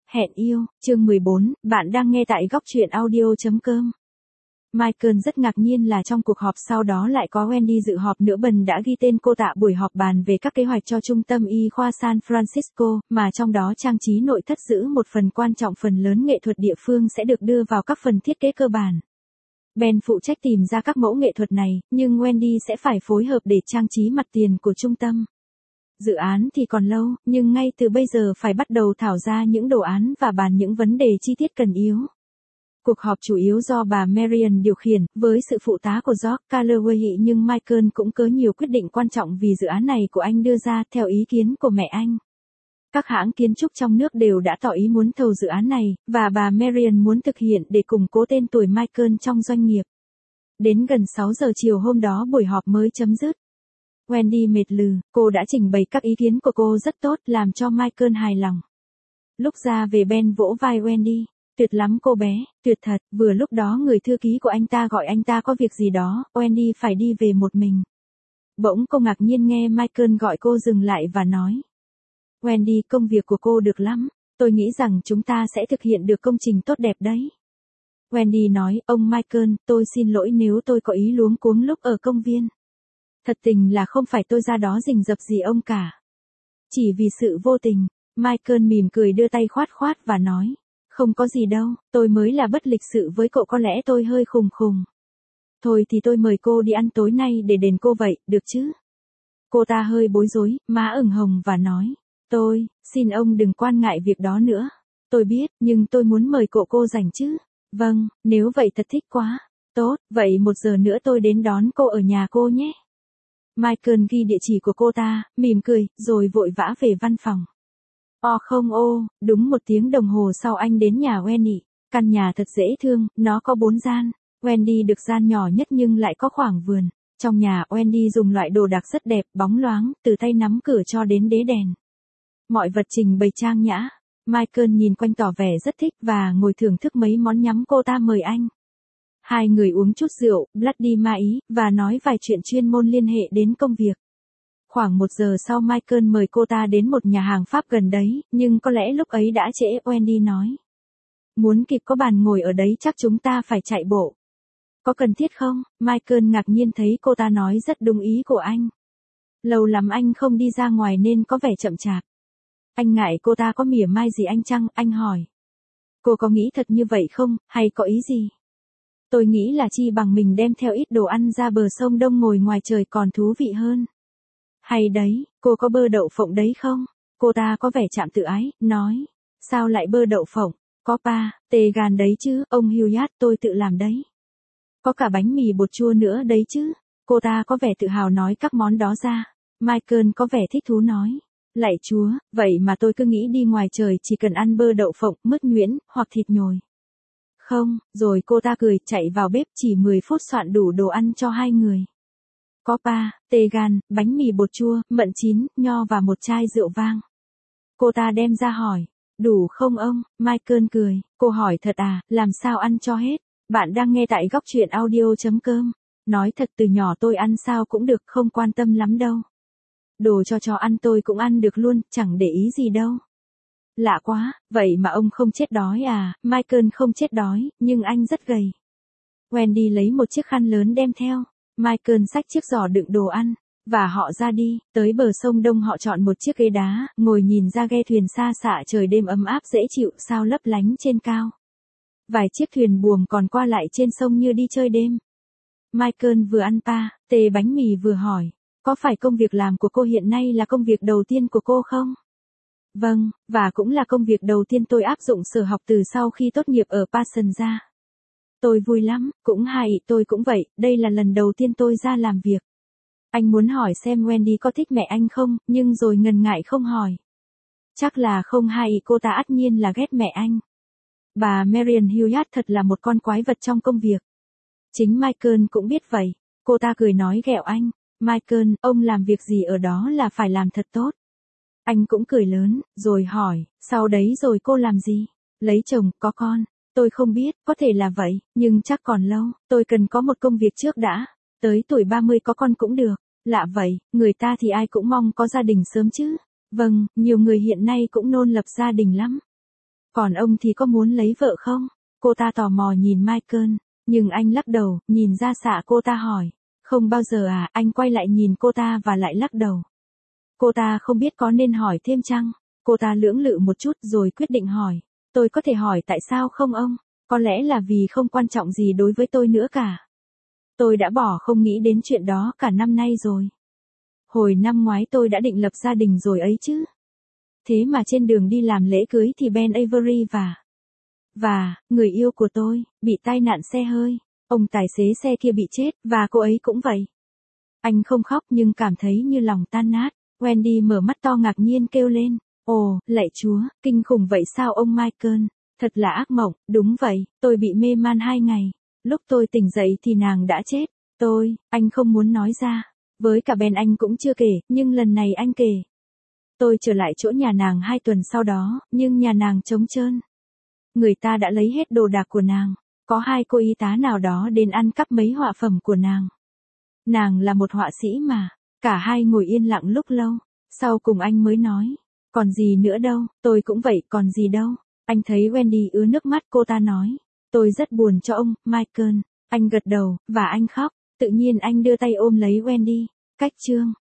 Hẹn yêu, chương 14, bạn đang nghe tại góc truyện audio.com. Michael rất ngạc nhiên là trong cuộc họp sau đó lại có Wendy dự họp nữa. Bần đã ghi tên cô tại buổi họp bàn về các kế hoạch cho trung tâm y khoa San Francisco, mà trong đó trang trí nội thất giữ một phần quan trọng. Phần lớn nghệ thuật địa phương sẽ được đưa vào các phần thiết kế cơ bản. Ben phụ trách tìm ra các mẫu nghệ thuật này, nhưng Wendy sẽ phải phối hợp để trang trí mặt tiền của trung tâm. Dự án thì còn lâu, nhưng ngay từ bây giờ phải bắt đầu thảo ra những đồ án và bàn những vấn đề chi tiết cần yếu. Cuộc họp chủ yếu do bà Marian điều khiển, với sự phụ tá của George Calloway, nhưng Michael cũng có nhiều quyết định quan trọng vì dự án này của anh đưa ra theo ý kiến của mẹ anh. Các hãng kiến trúc trong nước đều đã tỏ ý muốn thầu dự án này, và bà Marian muốn thực hiện để củng cố tên tuổi Michael trong doanh nghiệp. Đến gần 6 giờ chiều hôm đó buổi họp mới chấm dứt. Wendy mệt lừ, cô đã trình bày các ý kiến của cô rất tốt, làm cho Michael hài lòng. Lúc ra về Ben vỗ vai Wendy. Tuyệt lắm cô bé, tuyệt thật. Vừa lúc đó người thư ký của anh ta gọi anh ta có việc gì đó, Wendy phải đi về một mình. Bỗng cô ngạc nhiên nghe Michael gọi cô dừng lại và nói. Wendy, công việc của cô được lắm, tôi nghĩ rằng chúng ta sẽ thực hiện được công trình tốt đẹp đấy. Wendy nói, ông Michael, tôi xin lỗi nếu tôi có ý luống cuống lúc ở công viên. Thật tình là không phải tôi ra đó rình rập gì ông cả. Chỉ vì sự vô tình. Michael mỉm cười đưa tay khoát khoát và nói. Không có gì đâu, tôi mới là bất lịch sự với cậu, có lẽ tôi hơi khùng khùng. Thôi thì tôi mời cô đi ăn tối nay để đền cô vậy, được chứ? Cô ta hơi bối rối, má ửng hồng và nói. Xin ông đừng quan ngại việc đó nữa. Tôi biết, nhưng tôi muốn mời cô rảnh chứ. Vâng, nếu vậy thật thích quá. Tốt, vậy 1 giờ nữa tôi đến đón cô ở nhà cô nhé. Michael ghi địa chỉ của cô ta, mỉm cười, rồi vội vã về văn phòng. Đúng 1 tiếng đồng hồ sau anh đến nhà Wendy. Căn nhà thật dễ thương, nó có 4 gian. Wendy được gian nhỏ nhất nhưng lại có khoảng vườn. Trong nhà Wendy dùng loại đồ đạc rất đẹp, bóng loáng, từ tay nắm cửa cho đến đế đèn. Mọi vật trình bày trang nhã. Michael nhìn quanh tỏ vẻ rất thích và ngồi thưởng thức mấy món nhắm cô ta mời anh. Hai người uống chút rượu, Bloody Mary, và nói vài chuyện chuyên môn liên hệ đến công việc. Khoảng 1 giờ sau Michael mời cô ta đến một nhà hàng Pháp gần đấy, nhưng có lẽ lúc ấy đã trễ. Wendy nói. Muốn kịp có bàn ngồi ở đấy chắc chúng ta phải chạy bộ. Có cần thiết không? Michael ngạc nhiên thấy cô ta nói rất đúng ý của anh. Lâu lắm anh không đi ra ngoài nên có vẻ chậm chạp. Anh ngại cô ta có mỉa mai gì anh chăng? Anh hỏi. Cô có nghĩ thật như vậy không, hay có ý gì? Tôi nghĩ là chi bằng mình đem theo ít đồ ăn ra bờ sông Đông ngồi ngoài trời còn thú vị hơn. Hay đấy, cô có bơ đậu phộng đấy không? Cô ta có vẻ chạm tự ái, nói. Sao lại bơ đậu phộng? Có tê gan đấy chứ, ông Hughes, tôi tự làm đấy. Có cả bánh mì bột chua nữa đấy chứ. Cô ta có vẻ tự hào nói các món đó ra. Michael có vẻ thích thú nói. Lạy Chúa, vậy mà tôi cứ nghĩ đi ngoài trời chỉ cần ăn bơ đậu phộng, mứt nhuyễn, hoặc thịt nhồi. Không, rồi cô ta cười, chạy vào bếp, chỉ 10 phút soạn đủ đồ ăn cho 2 người. Có tê gan, bánh mì bột chua, mận chín, nho và một chai rượu vang. Cô ta đem ra hỏi. Đủ không ông? Michael cười. Cô hỏi thật à, làm sao ăn cho hết? Bạn đang nghe tại góc truyện audio.com. Nói thật, từ nhỏ tôi ăn sao cũng được, không quan tâm lắm đâu. Đồ cho chó ăn tôi cũng ăn được luôn, chẳng để ý gì đâu. Lạ quá, vậy mà ông không chết đói à? Michael không chết đói, nhưng anh rất gầy. Wendy lấy một chiếc khăn lớn đem theo. Michael xách chiếc giỏ đựng đồ ăn, và họ ra đi. Tới bờ sông Đông họ chọn một chiếc ghế đá, ngồi nhìn ra ghe thuyền xa xạ, trời đêm ấm áp dễ chịu, sao lấp lánh trên cao. Vài chiếc thuyền buồm còn qua lại trên sông như đi chơi đêm. Michael vừa ăn tê bánh mì vừa hỏi. Có phải công việc làm của cô hiện nay là công việc đầu tiên của cô không? Vâng, và cũng là công việc đầu tiên tôi áp dụng sở học từ sau khi tốt nghiệp ở Parsons ra. Tôi vui lắm, cũng hay, tôi cũng vậy, đây là lần đầu tiên tôi ra làm việc. Anh muốn hỏi xem Wendy có thích mẹ anh không, nhưng rồi ngần ngại không hỏi. Chắc là không hay, cô ta ắt nhiên là ghét mẹ anh. Bà Marian Hughes thật là một con quái vật trong công việc. Chính Michael cũng biết vậy. Cô ta cười nói ghẹo anh. Michael, ông làm việc gì ở đó là phải làm thật tốt. Anh cũng cười lớn, rồi hỏi, sau đấy rồi cô làm gì? Lấy chồng, có con. Tôi không biết, có thể là vậy, nhưng chắc còn lâu, tôi cần có một công việc trước đã. Tới tuổi 30 có con cũng được. Lạ vậy, người ta thì ai cũng mong có gia đình sớm chứ. Vâng, nhiều người hiện nay cũng nôn lập gia đình lắm. Còn ông thì có muốn lấy vợ không? Cô ta tò mò nhìn Michael, nhưng anh lắc đầu, nhìn ra xạ cô ta hỏi. Không bao giờ à, anh quay lại nhìn cô ta và lại lắc đầu. Cô ta không biết có nên hỏi thêm chăng? Cô ta lưỡng lự một chút rồi quyết định hỏi. Tôi có thể hỏi tại sao không ông? Có lẽ là vì không quan trọng gì đối với tôi nữa cả. Tôi đã bỏ không nghĩ đến chuyện đó cả năm nay rồi. Hồi năm ngoái tôi đã định lập gia đình rồi ấy chứ. Thế mà trên đường đi làm lễ cưới thì Ben Avery và người yêu của tôi bị tai nạn xe hơi. Ông tài xế xe kia bị chết và cô ấy cũng vậy. Anh không khóc nhưng cảm thấy như lòng tan nát. Wendy mở mắt to ngạc nhiên kêu lên. Ồ, lạy Chúa, kinh khủng vậy sao ông Michael? Thật là ác mộng, đúng vậy, tôi bị mê man 2 ngày. Lúc tôi tỉnh dậy thì nàng đã chết. Anh không muốn nói ra. Với cả Ben anh cũng chưa kể, nhưng lần này anh kể. Tôi trở lại chỗ nhà nàng 2 tuần sau đó, nhưng nhà nàng trống trơn. Người ta đã lấy hết đồ đạc của nàng. Có 2 cô y tá nào đó đến ăn cắp mấy họa phẩm của nàng. Nàng là một họa sĩ mà. Cả hai ngồi yên lặng lúc lâu. Sau cùng anh mới nói. Còn gì nữa đâu, tôi cũng vậy, còn gì đâu. Anh thấy Wendy ứa nước mắt, cô ta nói. Tôi rất buồn cho ông, Michael. Anh gật đầu, và anh khóc. Tự nhiên anh đưa tay ôm lấy Wendy. Cách chương